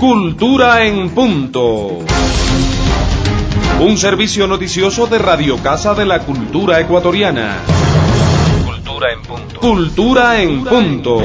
Cultura en Punto. Un servicio noticioso de Radio Casa de la Cultura Ecuatoriana. Cultura en Punto. Cultura en Punto.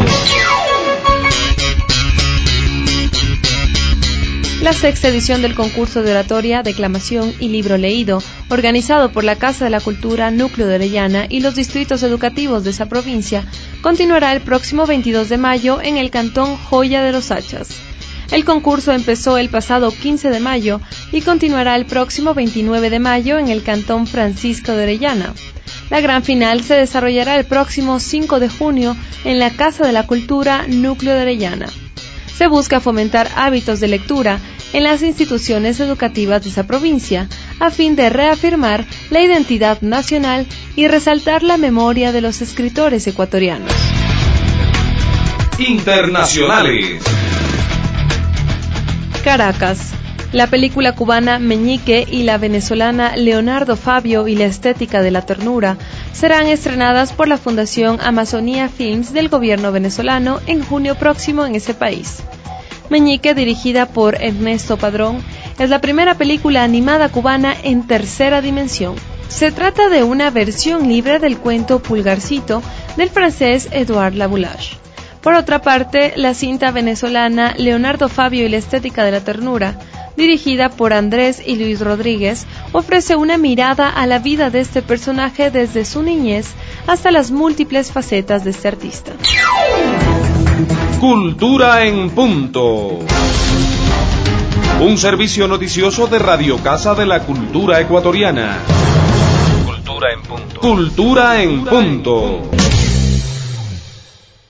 La sexta edición del concurso de oratoria, declamación y libro leído, organizado por la Casa de la Cultura Núcleo de Orellana y los distritos educativos de esa provincia, continuará el próximo 22 de mayo en el cantón Joya de los Hachas. El concurso empezó el pasado 15 de mayo y continuará el próximo 29 de mayo en el cantón Francisco de Orellana. La gran final se desarrollará el próximo 5 de junio en la Casa de la Cultura Núcleo de Orellana. Se busca fomentar hábitos de lectura en las instituciones educativas de esa provincia, a fin de reafirmar la identidad nacional y resaltar la memoria de los escritores ecuatorianos. Internacionales. Caracas. La película cubana Meñique y la venezolana Leonardo Fabio y la estética de la ternura serán estrenadas por la Fundación Amazonía Films del gobierno venezolano en junio próximo en ese país. Meñique, dirigida por Ernesto Padrón, es la primera película animada cubana en tercera dimensión. Se trata de una versión libre del cuento Pulgarcito del francés Édouard Laboulaye. Por otra parte, la cinta venezolana Leonardo Fabio y la estética de la ternura, dirigida por Andrés y Luis Rodríguez, ofrece una mirada a la vida de este personaje desde su niñez hasta las múltiples facetas de este artista. Cultura en Punto. Un servicio noticioso de Radio Casa de la Cultura Ecuatoriana. Cultura en Punto. Cultura en Punto.